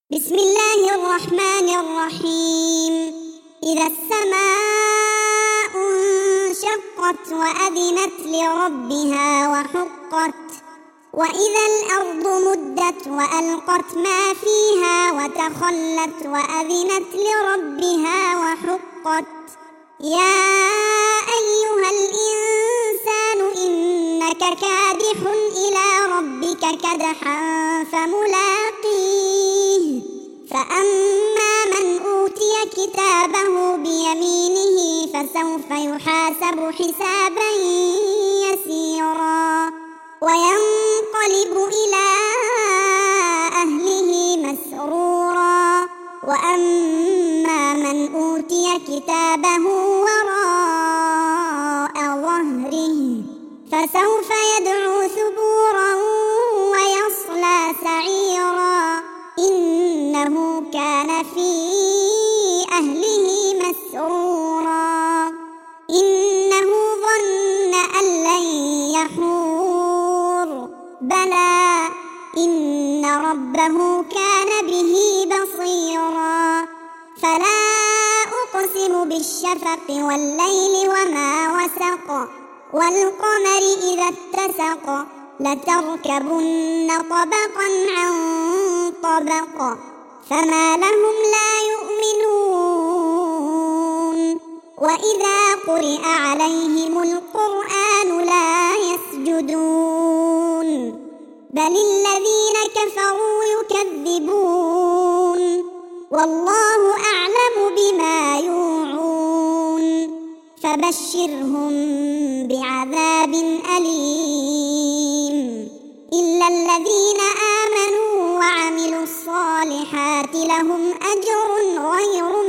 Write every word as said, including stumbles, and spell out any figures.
بسم الله الرحمن الرحيم. إذا السماء انشقت وأذنت لربها وحقت، وإذا الأرض مدت وألقت ما فيها وتخلت وأذنت لربها وحقت. يا أيها الإنسان إنك كادح إلى ربك كدحا فملاقيه. فأما من أوتي كتابه بيمينه فسوف يحاسب حسابا يسيرا وينقلب إلى أهله مسرورا. وأما من أوتي كتابه وراء ظهره فسوف يدعو ثبورا ويصلى سعيرا، إنه كان في أهله مسرورا. إنه ظن أن لن يحور، بلى إن ربه كان به بصيرا. فلا أقسم بالشفق والليل وما وسق، والقمر إذا اتسق، لتركبن طبقا عن طبق، فما لهم لا يؤمنون. وإذا قرئ عليهم القرآن لا يسجدون، بل الذين كفروا يكذبون، والله أعلم بما يوعون. فبشرهم بعذاب أليم إلا الذين آمنوا وعملوا الصالحات لهم أجر غير